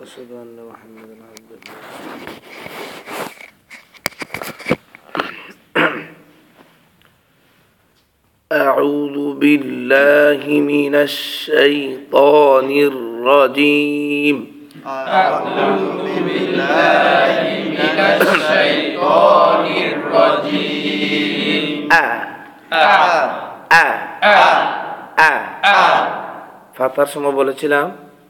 أشهد أن محمدا عبده أعوذ بالله من الشيطان الرجيم أعوذ بالله من الشيطان الرجيم ফাতার সময় বলেছিলাম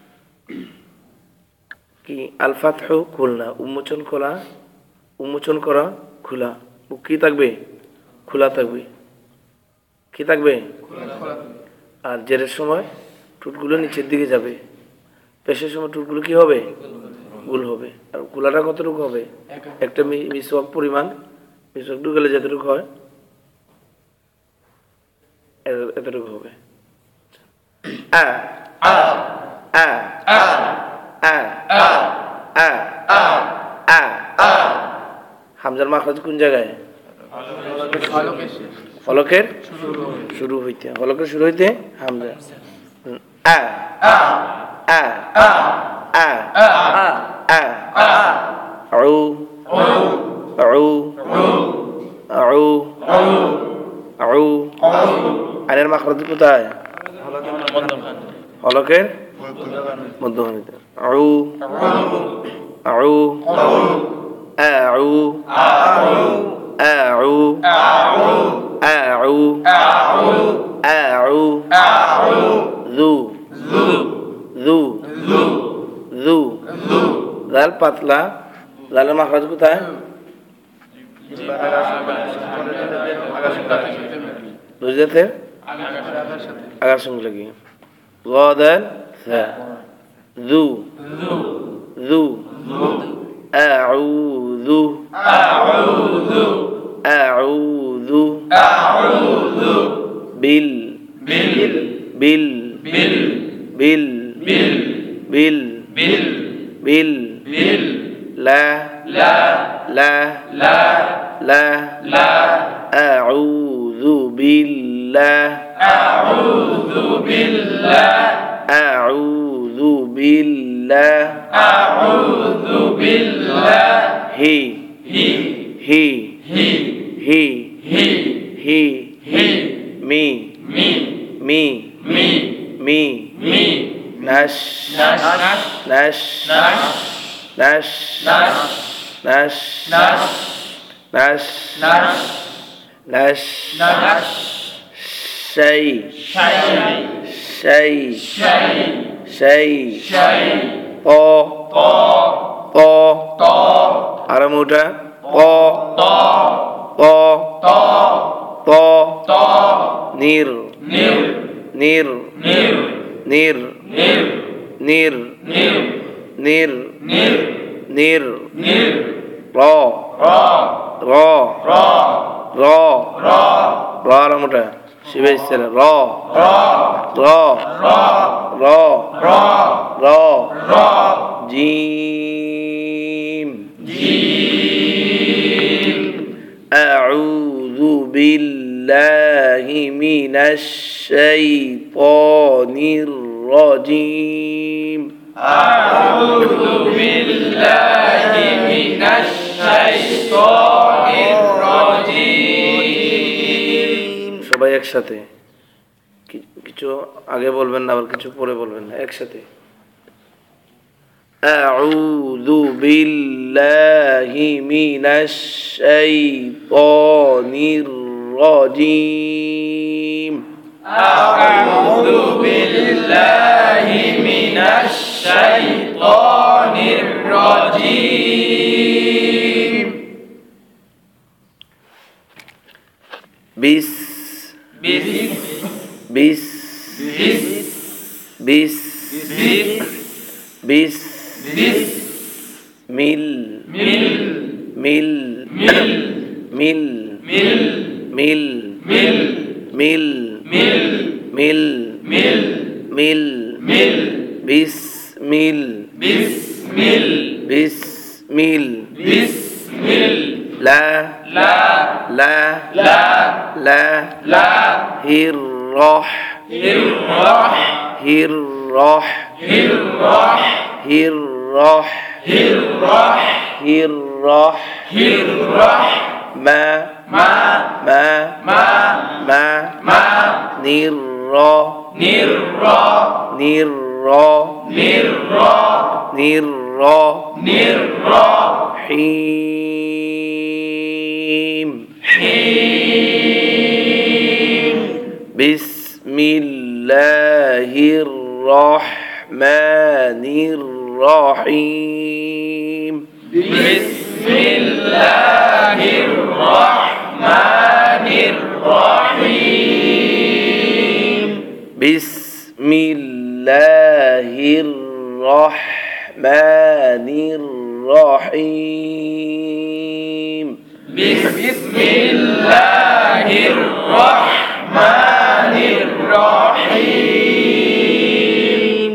কি আল ফাতহু খুলনা, উন্মোচন করা খোলা। কি থাকবে? খোলা থাকবে। কি থাকবে? আর জেরের সময় টুটগুলো নিচের দিকে যাবে, পেশের সময় টুটগুলো কি হবে? গোল হবে। আর খোলাটা কতটুকু হবে? একটা মিসওয়াক পরিমাণ, মিসওয়াক ঢুকালে যতটুকু হয় এতটুকু হবে। হামজার মাখরাজ কোন জায়গায়? হলকের শুরু হইতে হামজা। আইনের মাখরাজ কোথায়? হলকের মধ্যখানে। লাল পাতলা, লালের মাখরাজ কোথায়? রোজাতের আগার সঙ্গে লাগিয়ে গদাল ذو أعوذ بال لا أعوذ بالله he me nash shay aramuta nir ra aramuta শিবাই ছেলে র জিম আউযু বিল্লাহি মিনাশ শাইতানির রাজিম أعوذ بالله من الشيطان الرجيم সবাই একসাথে, কিছু আগে বলবেন না, আবার কিছু পরে বলবেন না, একসাথে। আউযু বিল্লাহি মিনাশ শাইতানির রাজিম أعوذ بالله من الشيطان الرجيم বিস মিল লা হির রহ হির বিসমিল্লাহির রহমানির রহিম বিসমিল্লাহির রহমানির রহিম বিসমিল্লাহির রহমানির রহিম বিসমিল্লাহির রহমানির রহিম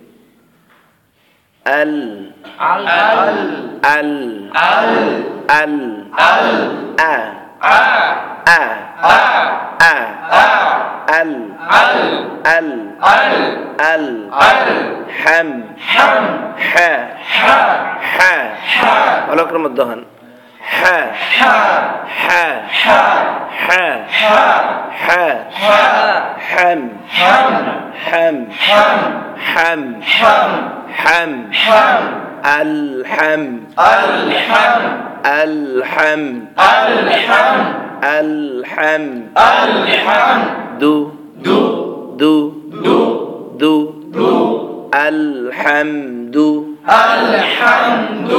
আল আল আল আল আল আল আ আ আ আ আ আ আল আল আল আল আল আল হাম হাম হা হা হা হা ভালো করে মধ্যে হন হা হা হা হা হা হা হা হা হাম হাম হাম হাম হাম হাম হাম হাম الحم الحم الحم الحم الحم الحم دو دو دو دو دو دو الحمد الحمد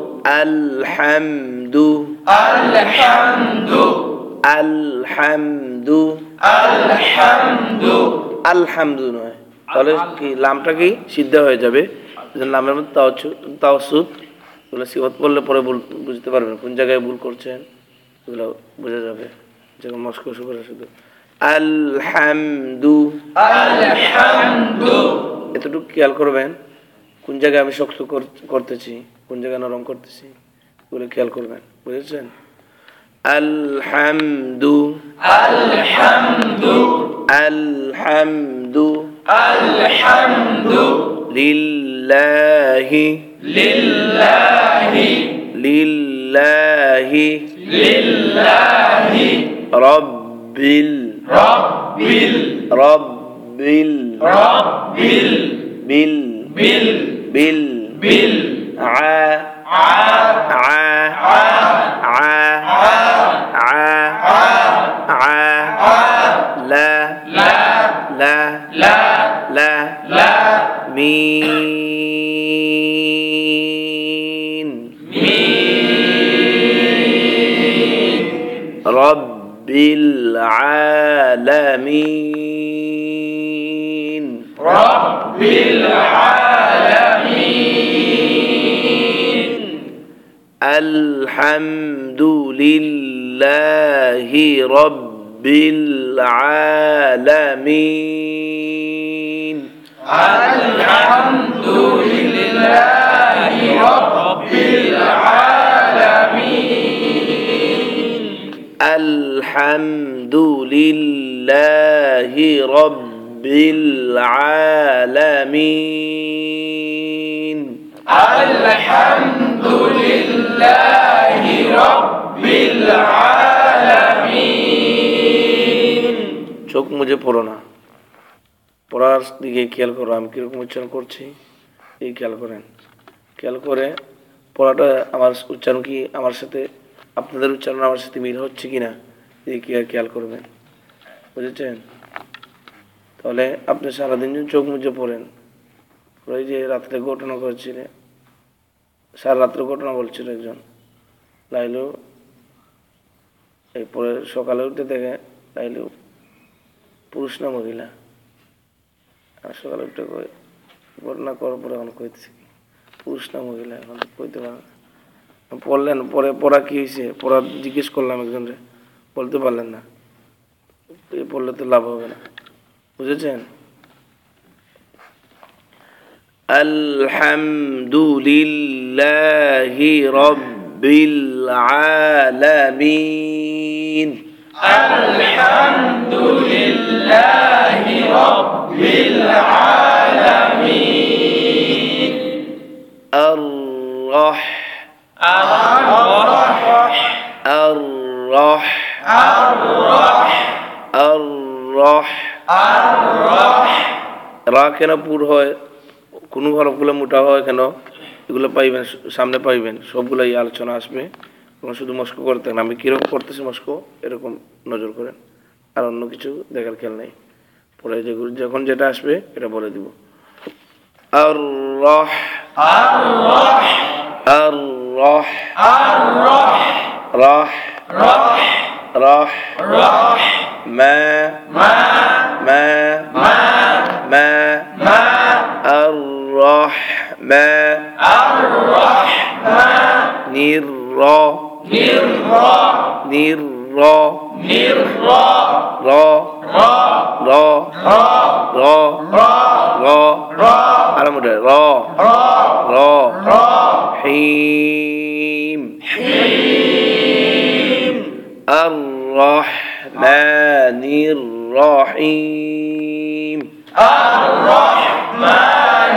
الحمد الحمد الحمد الحمد الحمد নয় তাহলে কি লামটা কি সিদ্ধ হয়ে যাবে লামের মধ্যে তাওসুদ এগুলো সিফাত পড়লে পরে বুঝতে পারবেন কোন জায়গায় ভুল করছেন এগুলো বোঝা যাবে যেমন মস্কসু করে শুধু আলহামদু الحمد এতটুকু খেয়াল করবেন কোন জায়গায় আমি শক্ত করতেছি কোন জায়গায় নরম করতেছি এগুলো খেয়াল করবেন বুঝেছেন আলহামদু الحمد আলহামদু الحمد লিল্লাহি لله লিল্লাহি لله রব্বিল رب রব্বিল رب বিল بال বিল بال আ ع আ ع আ আ আ লা لا লা لا লা لا মিন مين রব্বিল আলামিন رب العالمين আলহামদুলিল্লাহি রব্বিল আলামিন الحمد لله رب العالمين আলহামদুলিল্লাহি রব্বিল আলামিন الحمد لله رب العالمين চোখ মুজে পড়ো না পড়ার দিকে খেয়াল করো আমি কিরকম উচ্চারণ করছি এই খেয়াল করেন খেয়াল করে পড়াটা আমার উচ্চারণ কি আমার সাথে আপনাদের উচ্চারণ আমার সাথে মিল হচ্ছে কিনা এই খেয়াল করবেন বুঝেছেন তাহলে আপনি সারাদিন চোখ মুজে পড়েন ওই যে রাত্রে ঘটনা করেছিলেন সারা রাত্রে ঘটনা বলছিল একজন লাইলু এরপরে সকালে উঠতে দেখে লাইলু পুরুষ না মহিলা আর সকালে উঠে ঘটনা করার পরে এখন কইতেছি পুরুষ না মহিলা এখন তো কইতে পারে না পড়লেন পরে পড়া কি হয়েছে পড়া জিজ্ঞেস করলাম একজনরে বলতে পারলেন না এই পড়লে তো লাভ হবে না বুঝেছেন আলহামদুলিল্লাহি রব্বিল আলামিন الحمد لله رب العالمين الرح الرح الرح الرح الرح الرح রা কেন পুর হয় কোন হরফগুলো মোটা হয় কেন এগুলো পাইবেন সামনে পাইবেন সবগুলাই আলোচনা আসবে এবং শুধু মস্ক করতে না আমি কিরকম করতেছি মস্ক এরকম নজর করেন আর অন্য কিছু দেখার খেয়াল নেই পরে যখন যেটা আসবে এটা বলে দিব আর রহ الرح আর রহ الرح রাহ رح রাহ رح মা ما মা ما মা ما আর রহ মা الرحمن নির র نرى নির র نرى র را র را র را র را আরামে র را র را حيم حين الرحمن الرحيم الرحمن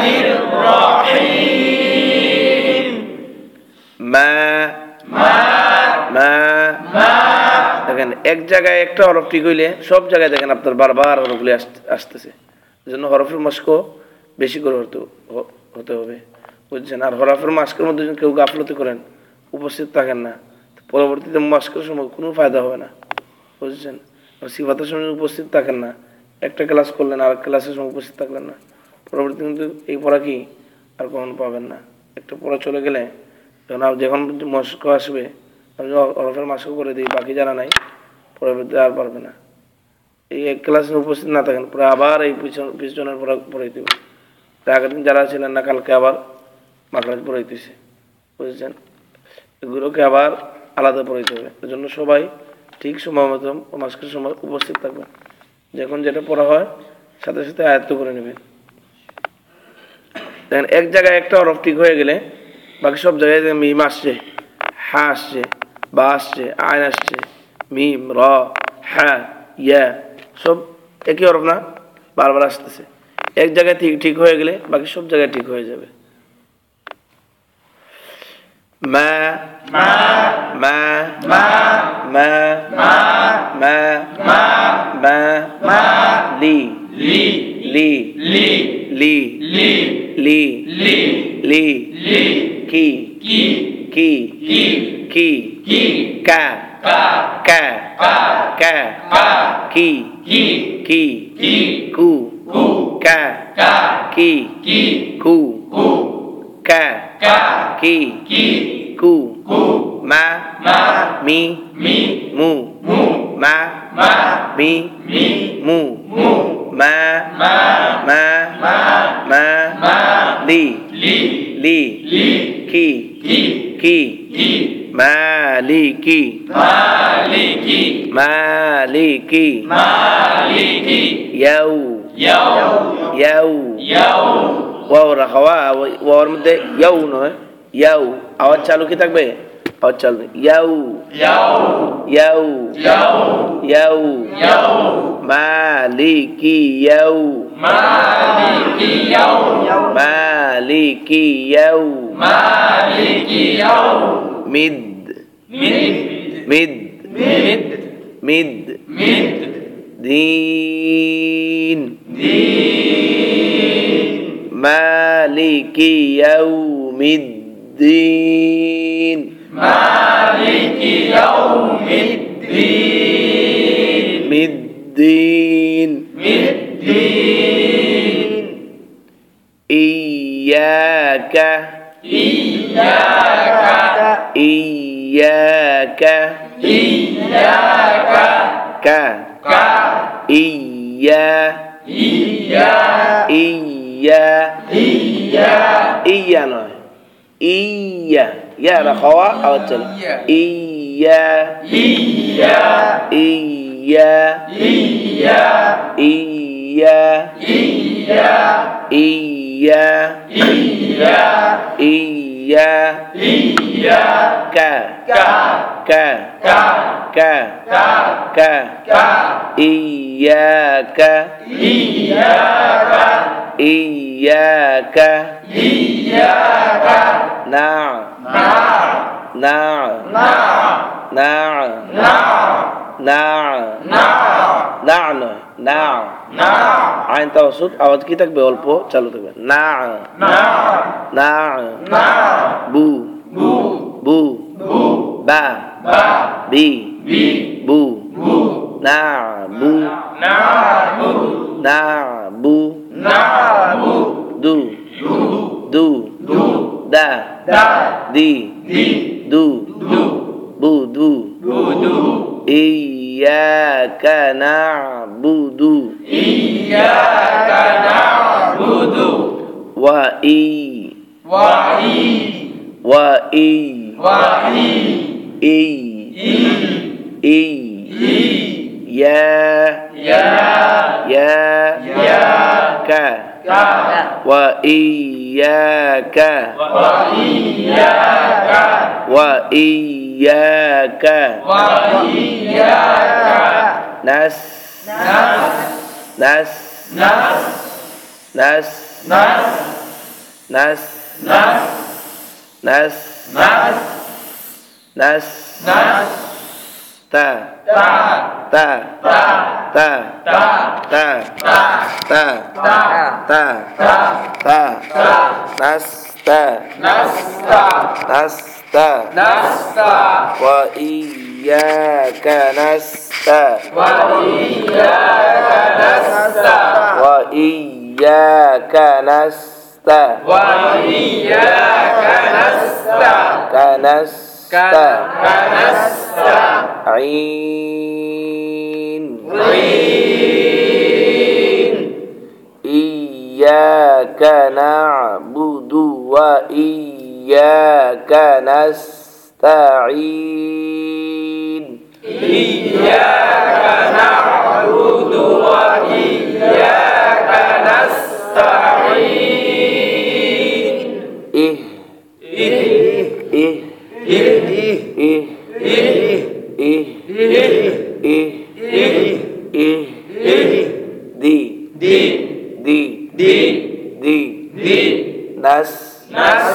الرحيم ما ما ما ما দেখেন এক জায়গায় একটা হরফ ঠিক হইলে সব জায়গায় দেখেন আপনার বারবার হরফগুলি আসতেছে এজন্য হরফের মাস্ক বেশি করে হতে হবে বুঝছেন আর হরফের মাস্কের মধ্যে যদি কেউ গাফলতি করেন উপস্থিত থাকেন না পরবর্তীতে মাস্কের সময় কোনো ফায়দা হবে না বুঝছেন আর সিফাতের সময় উপস্থিত থাকেন না একটা ক্লাস করলেন আর ক্লাসের সময় উপস্থিত থাকলেন না পরবর্তী কিন্তু এই পড়া কি আর কখনো পাবেন না একটা পড়া চলে গেলে যখন মাস্ক আসবে আমি হরফের মাস্ক করে দিই বাকি জানা নাই পরবর্তীতে আর পারবে না এই এক ক্লাসে উপস্থিত না থাকেন পরে আবার এই পিছনের পড়া পড়াইতে হবে আগের দিন যারা ছিলেন না কালকে আবার মাকড়াজ পড়াইতেছে বুঝেছেন এগুলোকে আবার আলাদা পড়াইতে হবে এই জন্য সবাই ঠিক সময় মতো মাস্কের সময় উপস্থিত থাকবেন যখন যেটা পড়া হয় সাথে সাথে আয়ত্ত করে নেবেন দেখেন এক জায়গায় একটা হরফ ঠিক হয়ে গেলে বাকি সব জায়গায় মিম আসছে হা আসছে বা আসছে আইন আসছে মিম র হা ইয়া সব একই হরফ না বারবার আসতেছে এক জায়গায় ঠিক হয়ে গেলে বাকি সব জায়গায় ঠিক হয়ে যাবে মা ما মা ما মা ما মা ما মা ما লি لي লি لي লি لي লি لي লি لي কি كي কি كي কি كي কা كا কা كا কা كا কি كي কি كي কু كو কা كا কি كي কু كو কা كا কি كي কু كو মা ما মি مي মু مو মা ما মি مي মু مو মা ما মা ما মা ما লি لي লি لي কি كي কি كي মালিকি مالكي মালিকি مالكي ইয়াউ يوم ইয়াউ يوم ওয়াও রাখা ওয়াওয়ার মধ্যে ইয়াউ নয় ইয়াউ আওয়াজ চালু কি থাকবে আওয়াজ চালু নেই। ইয়াউ يوم ইয়াউ يوم ইয়াউ يوم মালিকি ইয়াউ مالكي يوم মালিকি ইয়াউ مالكي يوم মিদ مد মিদ مد মিদ مد দিন دين মালিকি ইয়াউমিদ্দিন مالكي يوم الدين মিদ্দিন الدين ইয়াকা إياك ইয়াকা إياك কা كا ইয়া إيا ইয়া إيا ইয়া নয় ইয়া ইয়া রাখাওয়া আওয়াজ চলে ইয়া إيا ইয়া إيا ইয়া إيا ইয়া إيا ইয়া إيا কা كا কা كا কা كا কা كا ইয়াকা إياك وإياك إياك نعم نعم نعم نعم نعم نعم نعم نعم نعم আইন তাওয়াসুত আওয়াজ কি থাকবে অল্প চালু থাকবে না نعم না نعم বু بو বু بو বা با বি بي বু بو না বু نعبد না বু نعبد দু دو দু دو দা دا দি دي দু دو বু দু بدو إياك نعبد إياك نعبد وإي وإي وإي وإي إي إي إي إي يا يا يا يا كا كا وإياك وإياك وإياك وإياك نس نس نس نس نس نس نس نس نس نس نس نس تا تا تا تا تا تا تا تا تا تا تا تا تا نس تا نستا نس تا نستا وإياك نستا وإياك نستا وإياك نستا وإياك نستا كنستا كنستا عين عين إياك نعبد وإياك نستعين إياك نعبد وإياك نستعين إيه إيه إيه إيه إيه إيه إيه إيه إيه إيه إيه دي دي دي دي دي دي نس نس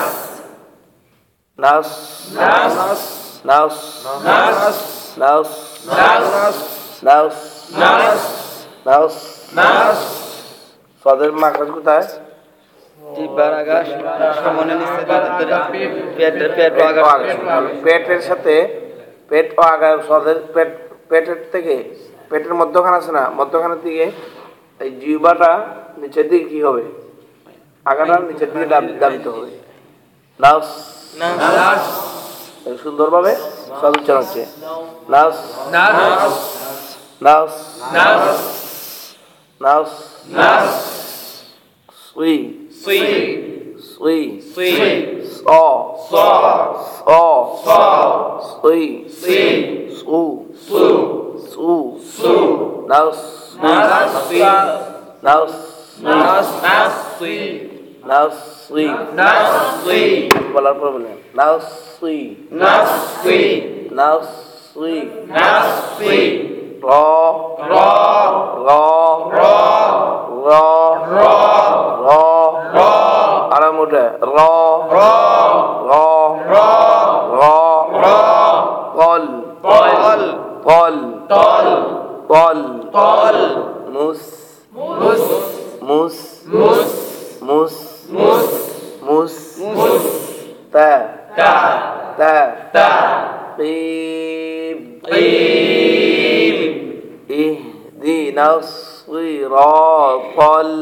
نص نس نص نس نص نس نص نس نص نس صدر মাখরাজ কোথায় জিহ্বার আগার সামনে নিচে পেট পেটের সাথে পেট ও আগার সদের পেটের থেকে পেটের মধ্যখানে আছে না মধ্যখানের দিকে এই জিহ্বাটা নিচের দিকে কি হবে আগাটা নিচের দিকে দাবিত হবে নাস نس সুন্দরভাবে সদ উচ্চারণ হচ্ছে নাস نس নাস نس নাস نس সুই صي সুই صي স صا স صا সুই صي সু سو সু سو নাস نس صي নাস نس نس صي নাস সুই نس صي বলার পর বলেন নাস সুই نس صي নাস সুই نس صي র را র را র را র را আরাম উঠে র را র را র را কল طل কল طل কল طل মুস مس মুস مس মুস مس মুস مس তা تا তা تا قيم قيم اهدنا الصراط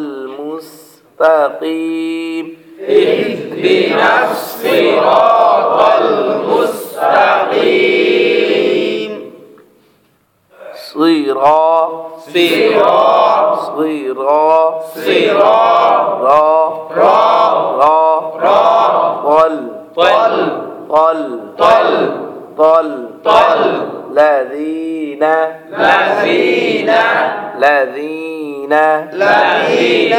المستقيم اهدنا الصراط المستقيم صراط صراط صراط صراط را را را را قل طل قل طل قل طل الذين الذين الذين الذين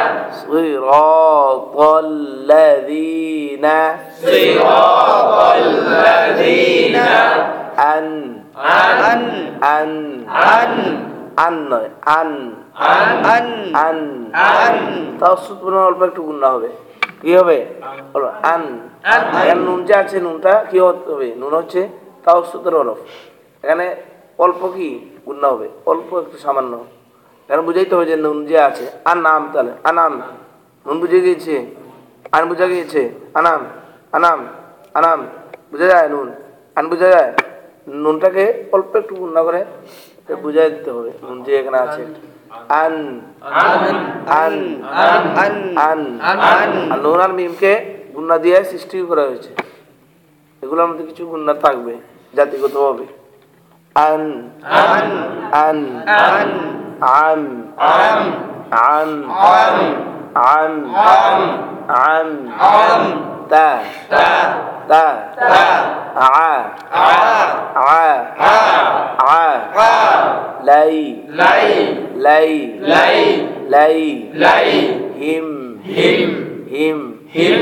صراط الذين صراط الذين أن عن أن عن আন নয়, আন আন আন আন তাওসুত পরিমাণ অল্প একটু গুণা হবে। কি হবে? বলো, আন। এখানে নুন যে আছে, নুনটা কি হতে হবে? নুন হচ্ছে তাওসুতের হরফ। এখানে অল্প কি গুণা হবে, অল্প একটু সামান্য। এখানে বুঝাইতে হবে যে নুন যে আছে, আনাম, তাহলে আনাম, নুন বুঝে গিয়েছে, আন বুঝা গিয়েছে, আনাম আনাম আনাম, বুঝা যায় নুন, আন বুঝা যায়। নুনটাকে অল্প একটু গুণা করে বুঝাই দিতে হবে নুন যে এখানে আছে। আন আন আন আন আন আন আর নুন আর মিমকে গুণা দিয়ে সৃষ্টি করা হয়েছে। এগুলোর মধ্যে কিছু গুণা থাকবে জাতিগতভাবে। আন আন আন আন আম আম আম আম আম আম আম তা তা তা তা আ আ আ আ আ আ লাই লাই লাই লাই লাই লাই হিম হিম হিম হিম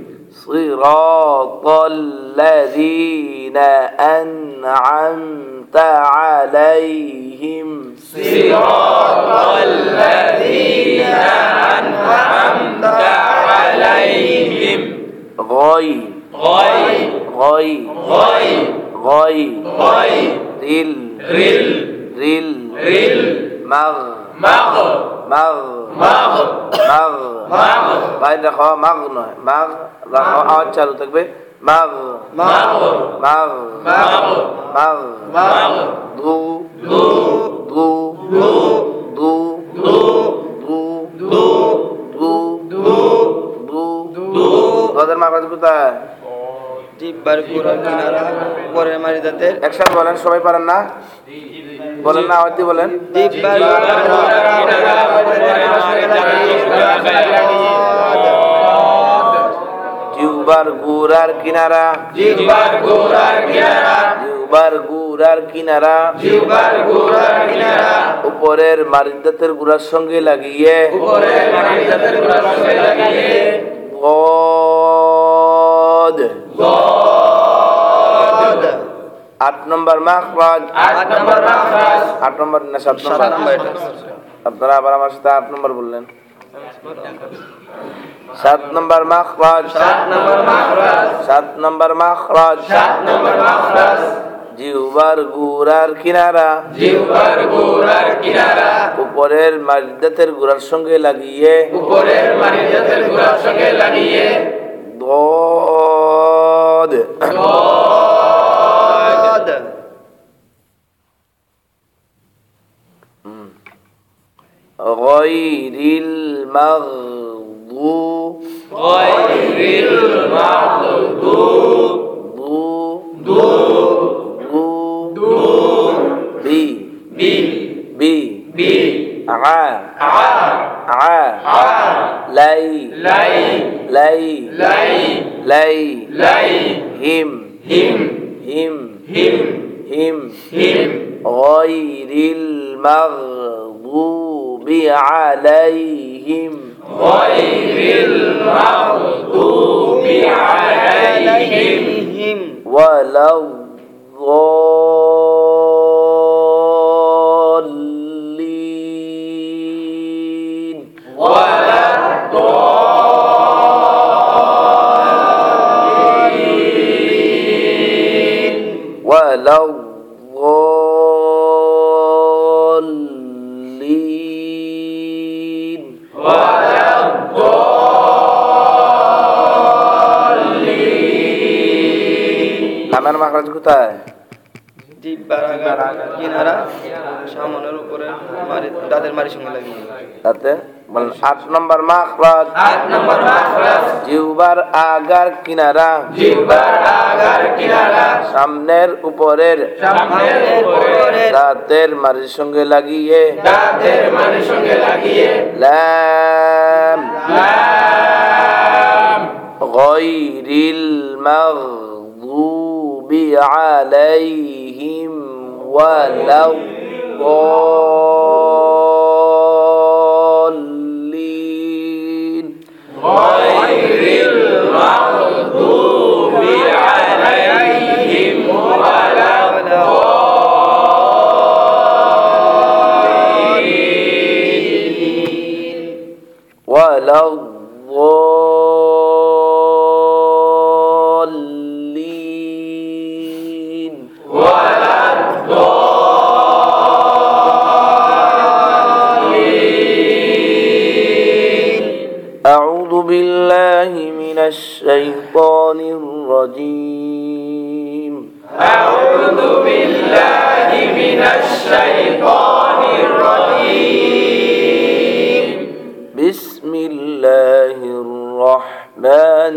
صراط الذين أنعمت عليهم صراط الذين أنعمت عليهم غير غير غير غير غير غير رل رل رل رل مغ مغ مغ مغ مغ مغ বাইরে রাখো, মাগ নয়, মাগ রাখো, আওয়াজ চালু থাকবে। মাগ مغ মাগ مغ মাগ مغ দু دو দু دو দু دو দু دو দু دو দু دو তোদের মাগরাজ কোথায়? জিব্বার গোড়ার কিনারা উপরের মারি দাঁতের একসাথে বলেন, সবাই পারেন না? বলেন না, আওয়াজ দিয়ে বলেন। জিব্বার গোড়ার কিনারা উপরের মারি দাঁতের জিহ্বার গুড়ার কিনারা, জিব্বার গোড়ার কিনারা জিহ্বার গুড়ার কিনারা জিব্বার গোড়ার কিনারা উপরের মারিদাতের গুড়ার সঙ্গে লাগিয়ে উপরের মারি দাঁতের গোড়ার সঙ্গে লাগিয়ে গদ গদ 8 নম্বর মাখরাজ, 8 নম্বর মাখরাজ 8 নম্বর না 7 7 নম্বর? নম্বর এটা আপনারা আবার আমার সাথে 8 নম্বর বললেন। 7 নম্বর মাখরাজ, 7 নম্বর মাখরাজ 7 নম্বর মাখরাজ 7 নম্বর মাখরাজ জিহ্বার গুড়ার কিনারা জিহ্বার গোড়ার কিনারা উপরের মারিদাতের গুড়ার সঙ্গে লাগিয়ে উপরের মারি দাঁতের গোড়ার সঙ্গে লাগিয়ে গদ গদ গয়রিল মাগদুব غير المغضوب দু দু বি بي বি بي আ ع আ ع লাই লাই লাই লাই লাই লাই হিম হিম হিম হিম হিম হিম غير المغضوب عليهم غير المغضوب عليهم ولا الضالين ولا الضالين ولا الضالين ولا الضالين লামের মাখরাজ কোথায়? জিহ্বার আগার কিনারা সামনের উপরে মারি দাঁতের মারি সঙ্গে লাগিয়ে তাতে বলেন 8 নম্বর মাখরাজ 8 নম্বর মাখরাজ জিহ্বার আগার কিনারা জিহ্বার আগার কিনারা সামনের উপরের সামনের উপরে দাঁতের মারির সঙ্গে লাগিয়ে দাঁতের মারি সঙ্গে লাগিয়ে লাম লাম গয়রিল মাগদুবি আলাইহিম ওয়ালাদ-দাল্লিন غير المغضوب عليهم ولا الضالين الشيطان الرجيم أعوذ بالله من الشيطان الرجيم بسم الله الرحمن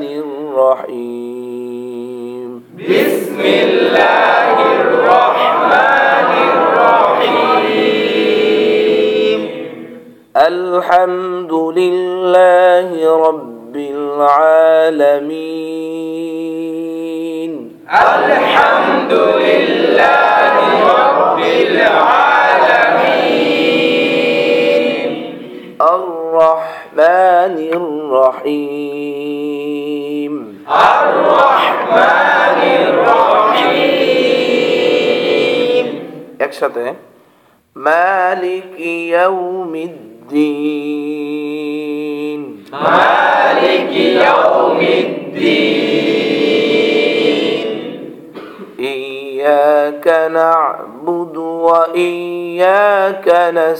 الرحيم بسم الله الرحمن الرحيم الحمد لله رب العالمين الحمد لله رب العالمين الرحمن الرحيم الرحمن الرحيم একসাথে مالك يوم الدين مالك يوم الدين إياك نعبد وإياك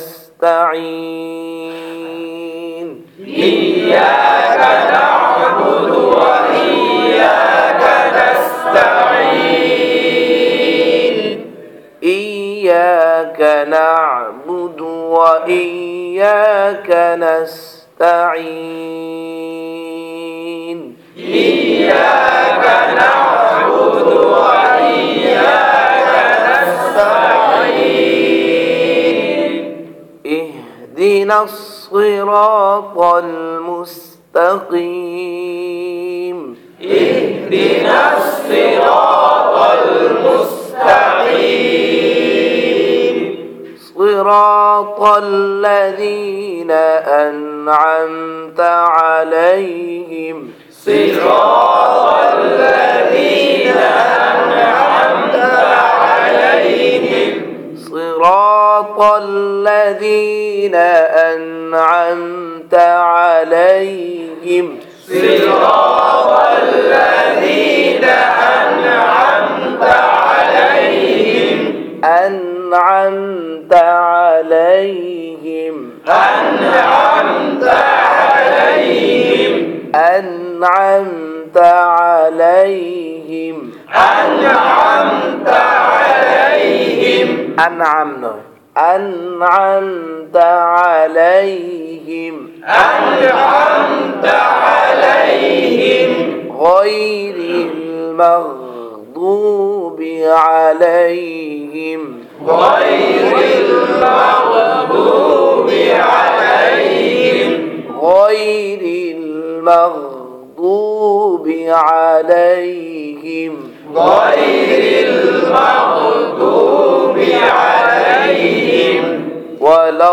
نستعين إياك نعبد وإياك نستعين إياك نعبد وإياك نستعين إياك نعبد وإياك نستعين اهدنا الصراط المستقيم اهدنا الصراط المستقيم صراط الذين أنعمت عليهم صراط الذين أنعمت عليهم صراط الذين أنعمت عليهم صراط الذين أنعمت عليهم أنعمت عليهم أنعمت عليهم أنعمت عليهم أنعمت عليهم أنعمنا أنعمت عليهم أنعمت عليهم غير المغضوب عليهم غير المغضوب عليهم غير المغضوب عليهم غير المغضوب عليهم ولا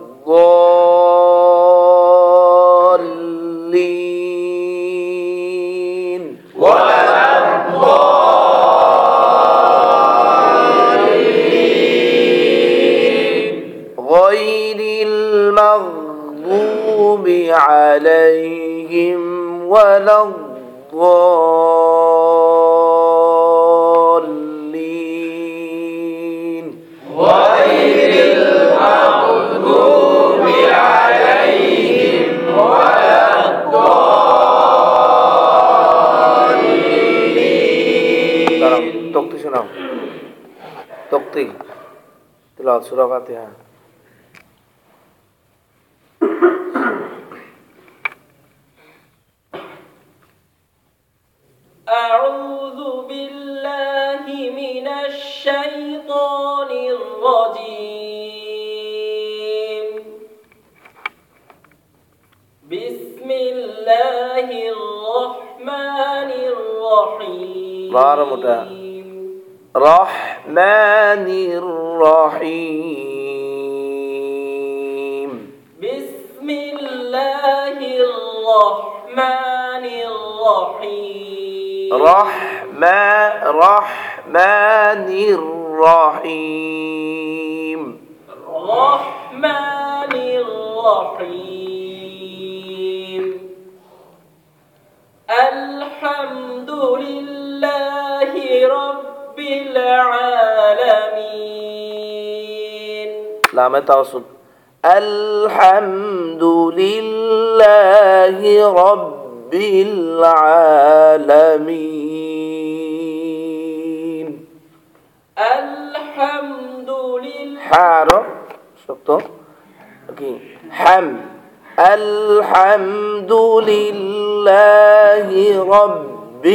الضالين ولا الضالين غير المغضوب عليهم ولا الضالين غير المغضوب عليهم ولا الضالين تقطي شنو تقطي تلاوة سورة فاتحة أعوذ بالله من الشيطان الرجيم بسم الله الرحمن الرحيم بارمتا رحمن الرحيم بسم الله الرحمن الرحيم رحمن الرحيم الرحمن الرحيم الحمد لله رب العالمين لام توسط الحمد لله رب العالمين الحمد لله حارو شفتوا اوكي الحمد لله رب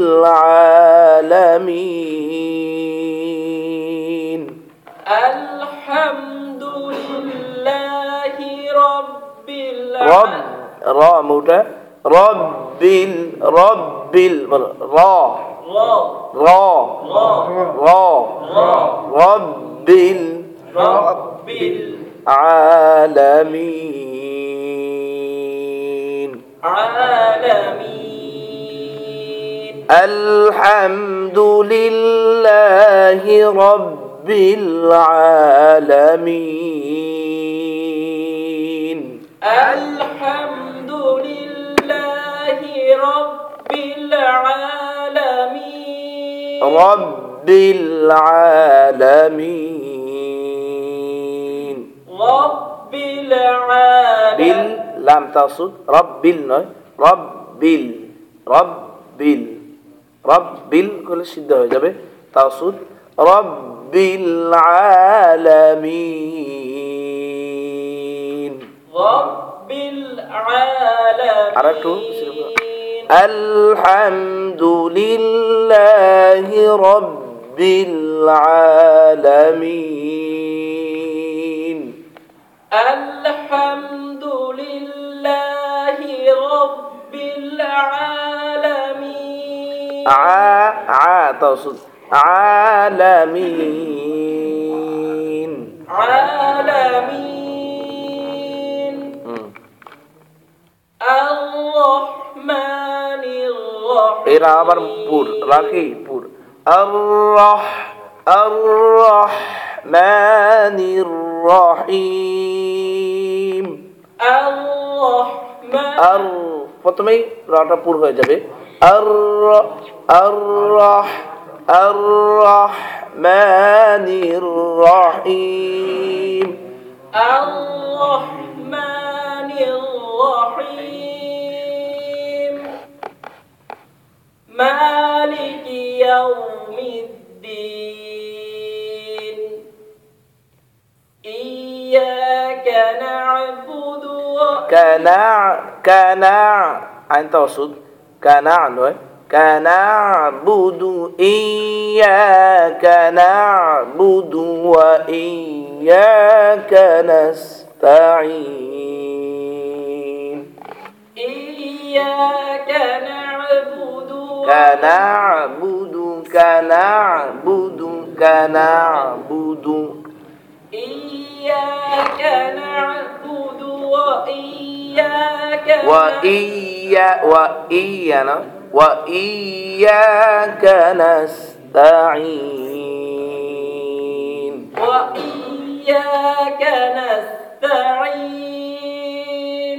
العالمين الحمد لله رب رب العالمين را مودا رب را رب رب العالمين العالمين الحمد لله رب العالمين الحمد لله رب العالمين رب العالمين رب العالمين বিল লাম তাসুদ রব্বিল নয় রব্বিল করলে সিদ্ধ হয়ে যাবে তাসুদ রব্বিল আলামিন رب العالمين আরেকটু আলহামদুলিল্লাহি রব্বিল আলামিন الحمد لله رب العالمين তাসুদ আলামিন عالمين الرحمن الرحيم এরা আবার পুর রাখি পুর الرحمن الرحيم الرحمن প্রথমেই রাটা পুর হয়ে যাবে الرحمن الرحيم الرحمن الرحيم مالك يوم الدين إياك نعبد عين توسط كنعبد إياك نعبد وإياك نستعين إياك نعبد كنعبد إياك نعبد وإياك وإياك نستعين وإياك نستعين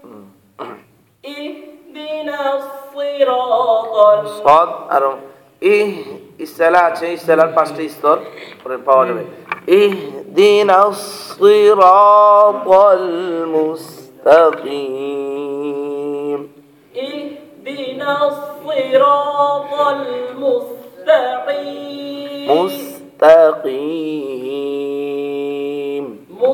اهدنا الصراط صاد আর ইসলা আছে ইসলার পাঁচটি স্তর পরে পাওয়া যাবে اهدنا الصراط المستقيم اهدنا الصراط المستقيم مستقيم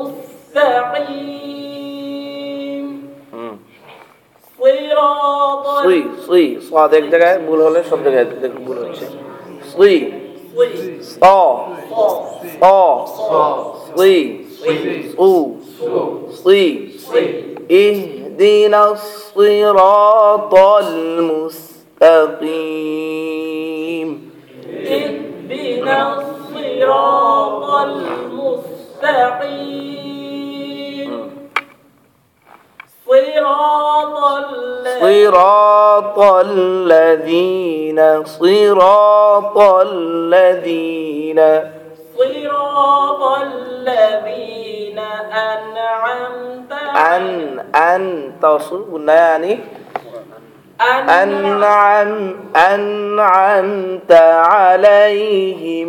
صراط صي صاد এক জায়গায় ভুল হলে সব জায়গায় ভুল হচ্ছে صي اهدنا الصراط المستقيم اهدنا الصراط المستقيم صراط الذين أنعمت أنعمت عليهم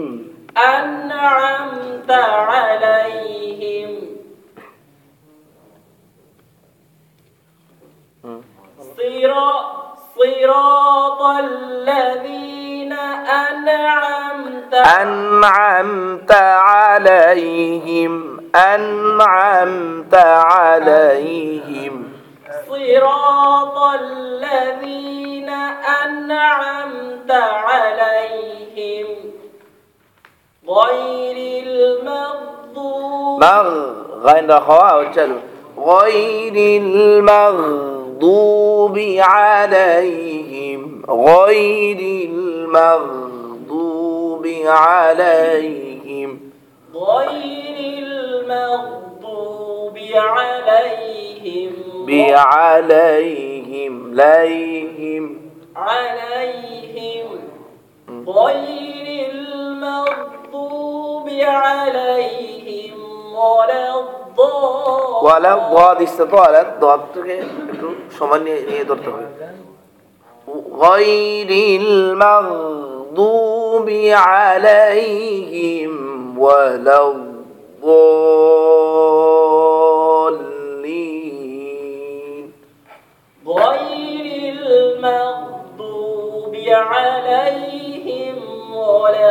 صراط الذين أنعمت عليهم أنعمت عليهم صراط الذين أنعمت عليهم غير المغضوب غير المغضوب عليهم غير المغضوب عليهم غير المغضوب عليهم بعليهم ليهم عليهم غير المغضوب عليهم ওয়ালা ضاد ইস্তাতালাত ضاد থেকে একটু সমান নিয়ে ধরতে হবে গায়রিল মাগদুবি আলাইহিম ওয়ালাদ-দাল্লিন غير المغضوب عليهم ولا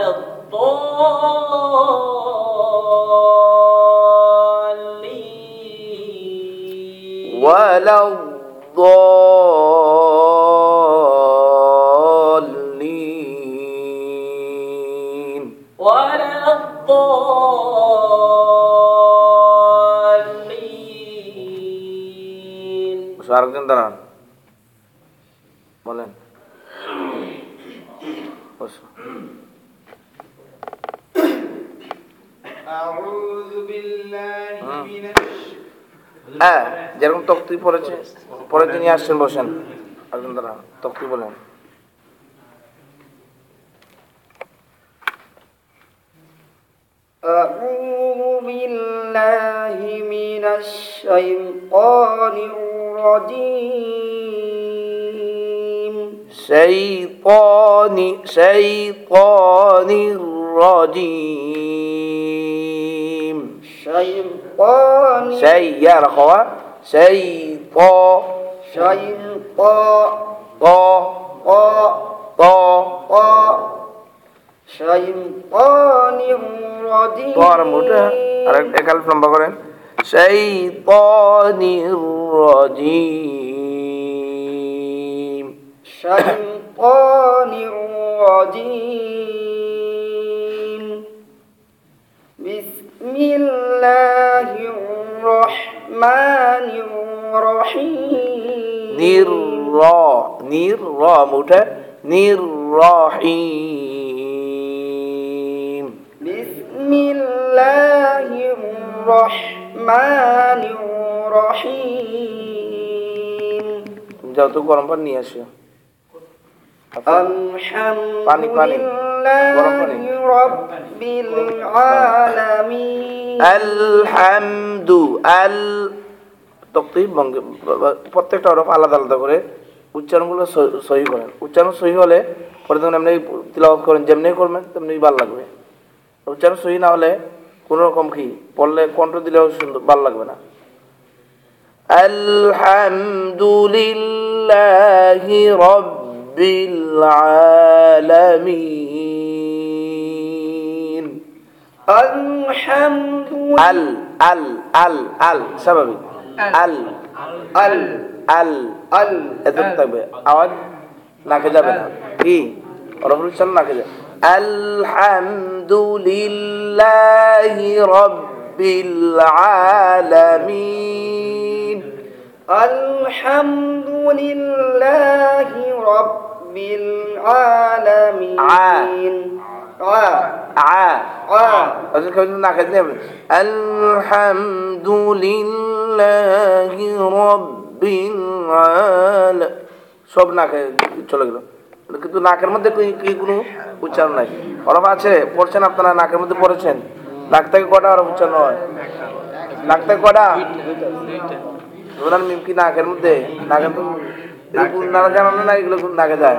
الضالين ওয়ালাদ-দাল্লিন ولا الضالين আরেকজন দাঁড়ান বলেন أعوذ بالله من হ্যাঁ যেরকম তক্তি পড়েছে পরে তিনি আসছেন বসেন আরেকজন দাঁড়ান তক্তি বলেন أعوذ بالله من الشيطان الرجيم شيطان الرجيم شيطان يا رخوة شيطان شيطان الرجيم طار موتا এক আলিফ লম্বা করেন شيطان الرجيم شيطان الرجيم بسم الله الرحمن الرحيم نير را موتا الرحيم بسم الله الرحمن الرحيم যাও তো গরম পানি নিয়ে আসো الحمد لله رب العالمين الحمد তক্তি প্রত্যেকটা হরফ আলাদা আলাদা করে উচ্চারণগুলো সহি করেন উচ্চারণ সহি হলে পরে যখন এমনি তিলাওয়াত করেন যেমনি করবেন তেমনি ভালো লাগবে উচ্চারণ সহি না হলে কোনো রকম কি পড়লে কণ্ঠ দিলেও সুন্দর ভালো লাগবে না আলহামদুলিল্লাহি রাব্বিল আলামিন الحمد আল স্বাভাবিক আল এত থাকবে আওয়াজ নাকে যাবে না কি রফুল উচ্চারণ নাকে যাবে আলহামদুলিল্লাহি রাব্বিল আলামিন الحمد لله رب العالمين নাকে যাবে আলহামদুলিল্লাহি রাব্বিল আলামিন সব নাকে চলে গেল কিন্তু নাকের মধ্যে কি কোনো উচ্চারণ নাই হরফ আছে পড়ছেন আপনারা নাকের মধ্যে পড়েছেন নাক থেকে কটা হরফ উচ্চারণ হয় নাক থেকে কটা ধরেন মিম কি নাকের মধ্যে নাকে তো নাকে জানানো না এগুলো নাকে যায়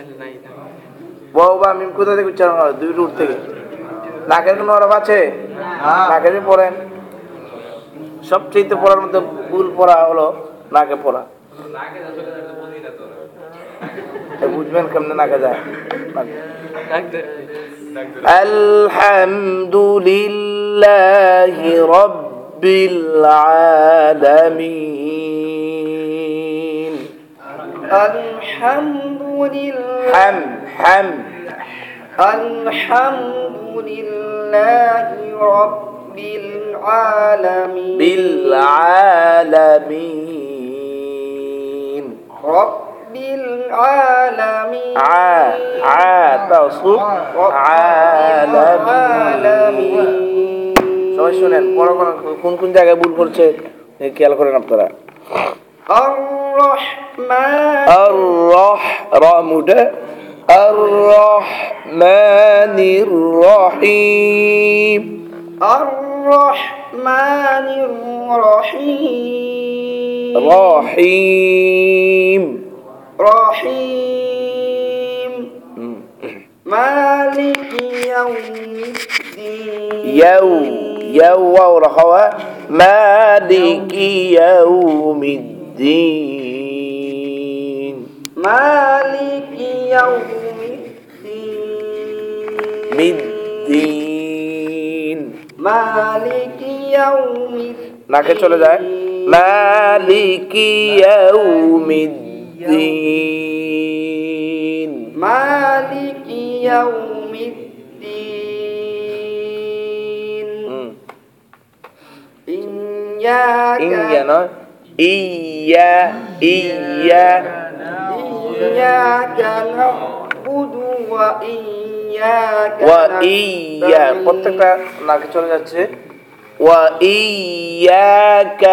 বউ বা মিম কোথা থেকে উচ্চারণ হয় দুই রুট থেকে নাকের কোনো হরফ আছে নাকে যে পড়েন সবচেয়ে পড়ার মধ্যে ভুল পড়া হলো নাকে পড়া বুঝবেন কেমনে নাকা যায় আলহামদুলিল্লাহি রাব্বিল আলামিন আলহামদুলিল্লাহ আলহামদুলিল্লাহি রাব্বিল আলামিন বিল আলামিন রাব্বিল আলামিন তাসুক আলামিন সবাই শুনেন কোন কোন জায়গায় ভুল করছে খেয়াল করেন আপনারা আর রহমানির রহিম আর-রহমানির রহিম রহিম মালিকি ইয়াউমিদ্দিন واو رخوة مالك يوم الدين مالك يوم الدين مدين مالك يوم الدين নাকে চলে যায় مالك يوم الدين مالك يوم الدين إياك نعبد وإياك نستعين প্রত্যেকটা নাকে চলে যাচ্ছে وإياك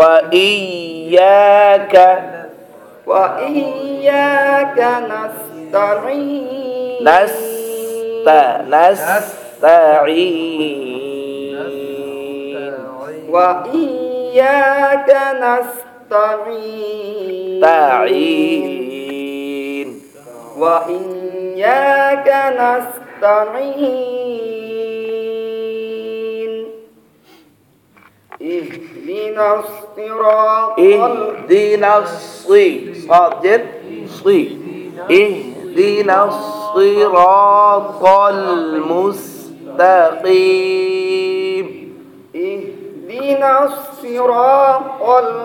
نستعين وإياك نستعين وإياك نستعين اهدنا الصراط اهدنا الصراط المستقيم اهدنا الصراط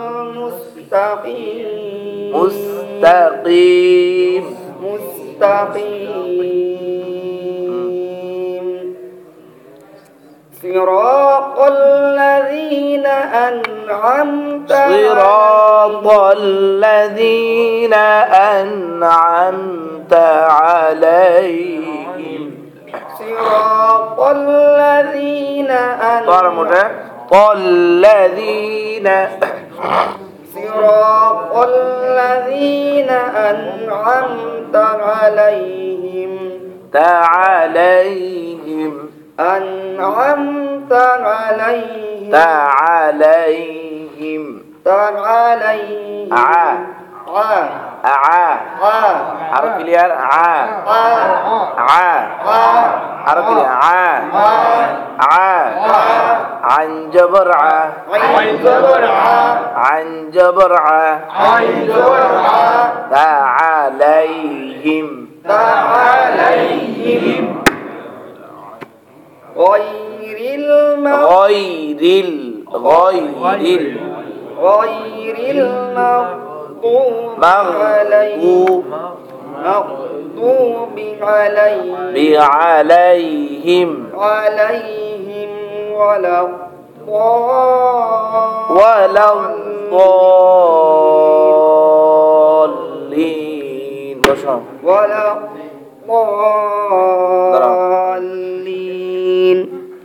المستقيم مستقيم صراط الذين أنعمت عليهم صراط الذين أنعمت عليهم أنعمت عليهم عرف كليار عرف كليار عن جبر عن جبر عليهم غير المغضوب عليهم ولا الضالين ولا الضالين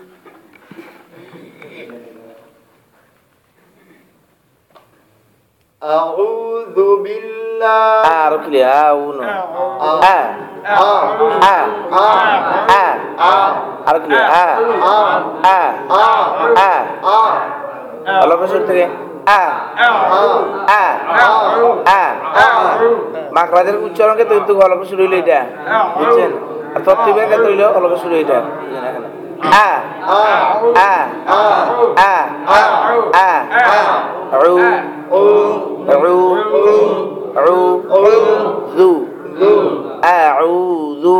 أعوذ بالله عرف لي عرف لي الله بشر تري মাকরাজের উচ্চারণকে তো একটু গলা শুরু হইলো এটা বুঝছেন আর তত্ত্বীয় ক্ষেত্রে হইলো গলা শুরু এটা আউযু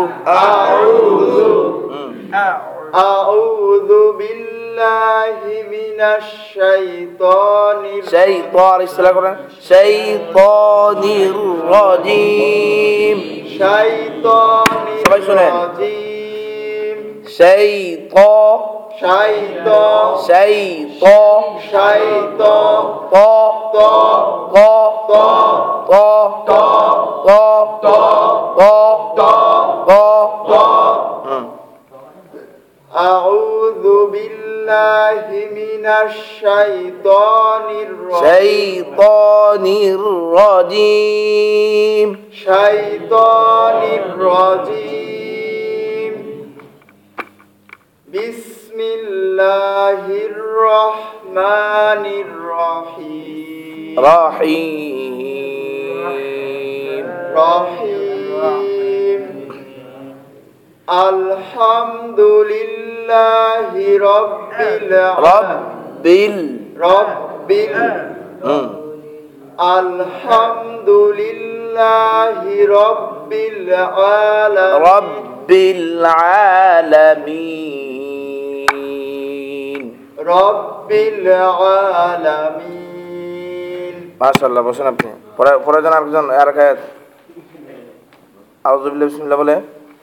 আউযু বিল্লাহি মিনাশ শাইতানির শাইতান ইসলা করেন শাইতানির রাজিম সবাই শুনেন রাজিম শাইতান শাইতান শাইতান শাইতান ত ত ক ত ক ত ক ত ক ত ক ত আউযু বিল্লাহি মিনাশ শাইতানির শাইতানির রাজিম শাইতানির রাজিম বিসমিল্লাহির রহমানির রহিম রহিম রহিম আলহামদুলিল্লাহি রাব্বিল রব্বিল আলহামদুলিল্লাহি রাব্বিল আলামিন রাব্বিল আলামিন মাশাআল্লাহ বসেন আপনি পরে জন আরেকজন আর আয়াত আউযু বিল্লাহি বিসমিল্লাহ বলে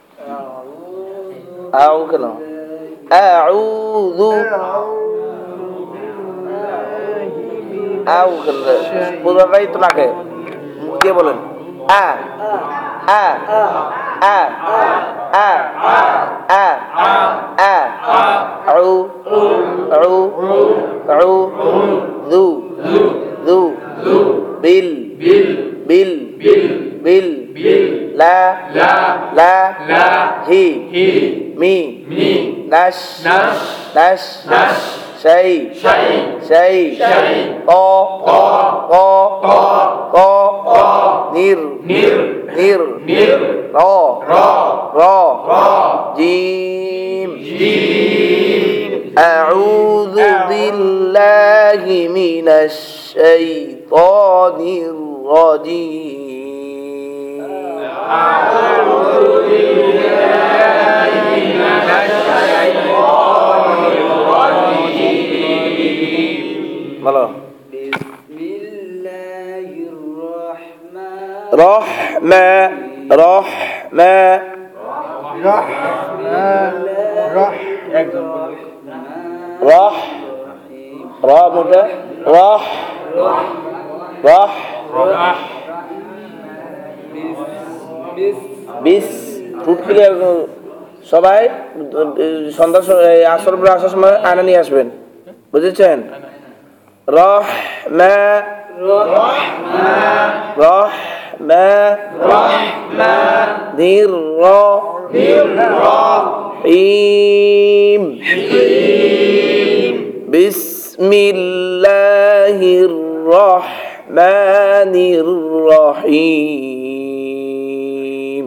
আউ কেন আউযু আউ কেন পুরোটাই তো নাকে মুখ দিয়ে বলেন আ আ আ আ আ আ আউ আউ আউ যু যু বিল লা হি মি নাশ শাই ক নির র জিম আউযু বিল্লাহি মিনাশ শাইতানির রাজিম বলো বিসমিল্লাহির বিশ ফুট ক্লিয়ার সবাই সন্ধ্যা আসর পরে আসার সময় আয়না নিয়ে আসবেন বুঝেছেন বিসমিল্লাহির রহমানির রহিম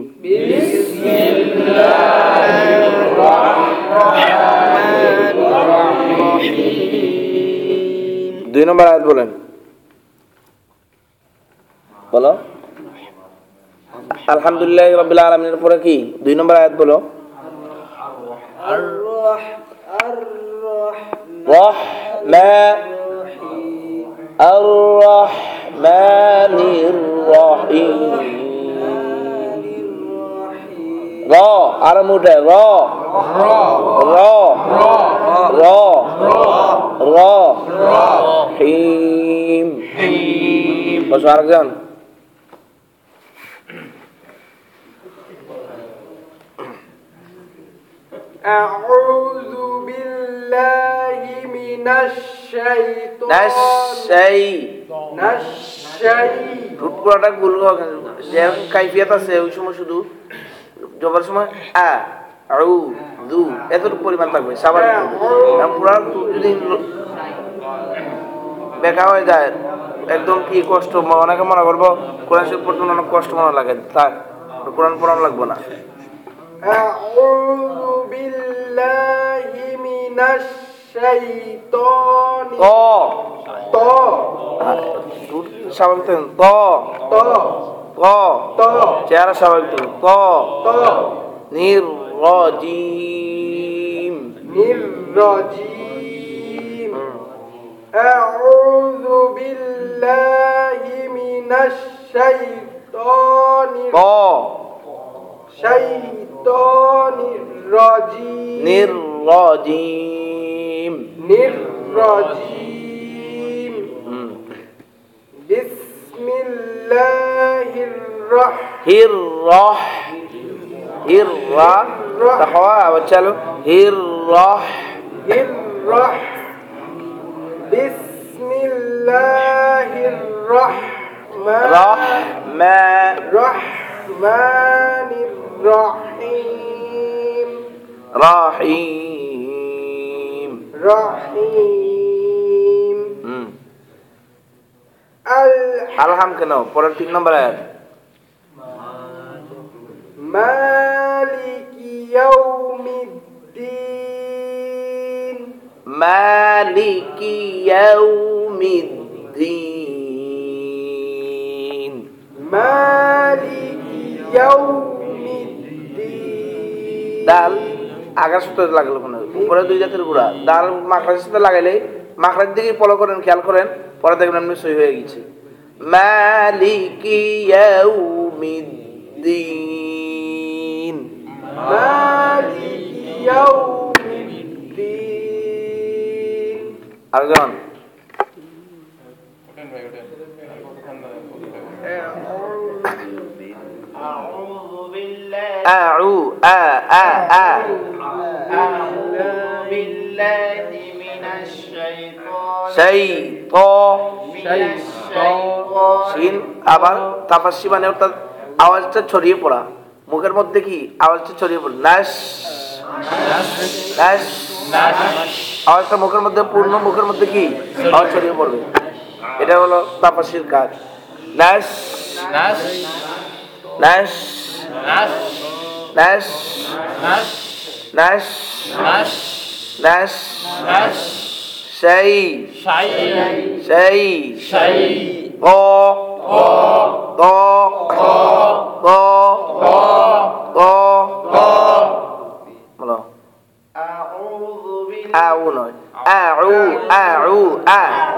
দুই নম্বর আয়াত বলেন বলো আলহামদুলিল্লাহ রাব্বিল আলামিনের পরে কি দুই নম্বর আয়াত বলো আর-রাহমানির রহিম র আর মুঠে র হিম বসো আরেকজন আউযু বিল্লাহি মিনাশ টুটপুরাটা গুল যেরকম কাইফিয়াত আছে ওই সময় শুধু জবার সময় আ আউ দু এতটুকু পরিমাণ থাকবে সাবান পুরা যদি বেকা হয়ে যায় একদম কি কষ্ট অনেকে মনে করবো কোরআন শরীফ পড়তে অনেক কষ্ট মনে লাগে থাক কোরআন পড়ানো লাগবো না আউযু বিল্লাহি মিনাশ শাইতানির ত ত স্বাভাবিক ত ত ক চেহারা স্বাভাবিক তুমি ক নির্রজিম নির্রজিম আউযু বিল্লাহি মিনাশ শাইতানির ক রাজিম নির্রজিম নির্রজিম বিসমিল্লাহির হিররা তাহওয়া আবার চালু হিররাহ বিসমিল্লাহির রহমানির রহিম রাহিম আলহাম কেন পরের 3 নম্বর আয়াত মালিকি ইয়াউমিদ্দিন মালিকি ইয়াউমিদ্দিন মালিকি ইয়াউমিদ্দিন দাল আগার সাথে লাগলো কোন উপরে 2 জাতের গুড়া দাল মাখরাজের সাথে লাগাইলে মাখরাজ দিকে ফলো করেন খেয়াল করেন পরে দেখবেন এমনি সহি হয়ে গেছে মালিকি ইয়াউমিদ্দিন মালিকি ইয়াউমিদ্দিন আরেকজন أعوذ بالله أعوذ بالله من الشيطان শিন আবার তাফাসসি মানে অর্থাৎ আওয়াজটা ছড়িয়ে পড়া মুখের মধ্যে কি আওয়াজটা ছড়িয়ে পড়ে নাশ নাশ আওয়াজটা মুখের মধ্যে পূর্ণ মুখের মধ্যে কি আওয়াজ ছড়িয়ে পড়বে এটা হলো তাফাসসির কাজ নাশ নাশ নাশ নাশ নাশ নাশ সেই ক ক ক বলো أعوذ আউ নয় আউ আউ আ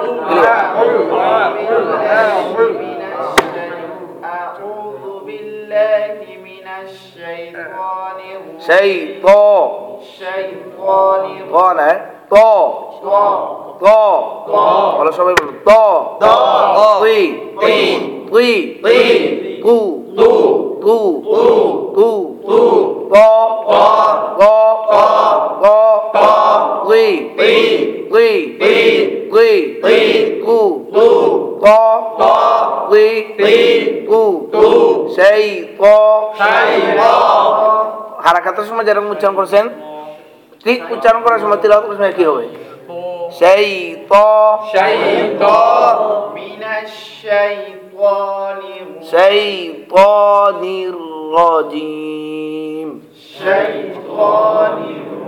أعوذ بالله من الشيطان সেই ক الشيطان ক না ত ত বলো সবাই বলো ত তুই তুই তু তু তু তু ক ক ক তুই তুই তুই তু ক তুই তু সেই ক হারাকাতের সময় যেরকম উচ্চারণ করছেন ঠিক উচ্চারণ করার সময় তিলাওয়াত করার সময় কি হবে সেই ত من الشيطان সেই তনির রাজিম الشيطان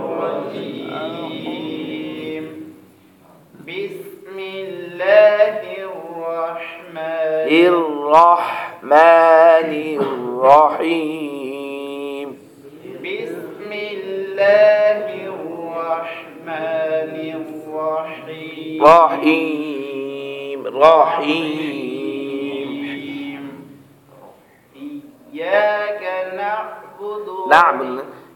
الرجيم بسم الله الرحمن الرحمن الرحيم بسم الله الرحمن الرحيم رحيم رحيم إياك نعبد نعبد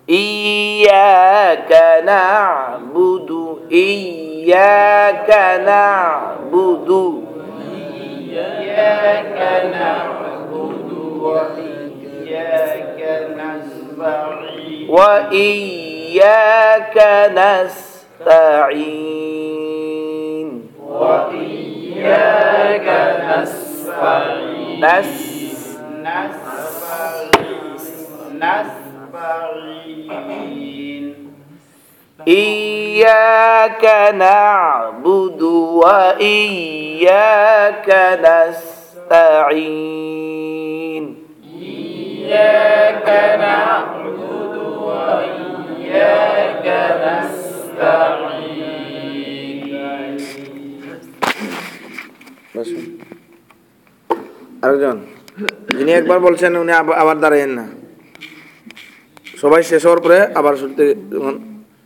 إياك نعبد إياك نعبد إياك نعبد وإياك نستعين وإياك نستعين وإياك نستعين نستعين إياك نعبد وإياك نستعين إياك نعبد وإياك نستعين আরেকজন যিনি একবার বলছেন উনি আবার দাঁড়ায়েন না, সবাই শেষ হওয়ার পরে আবার শুরু থেকে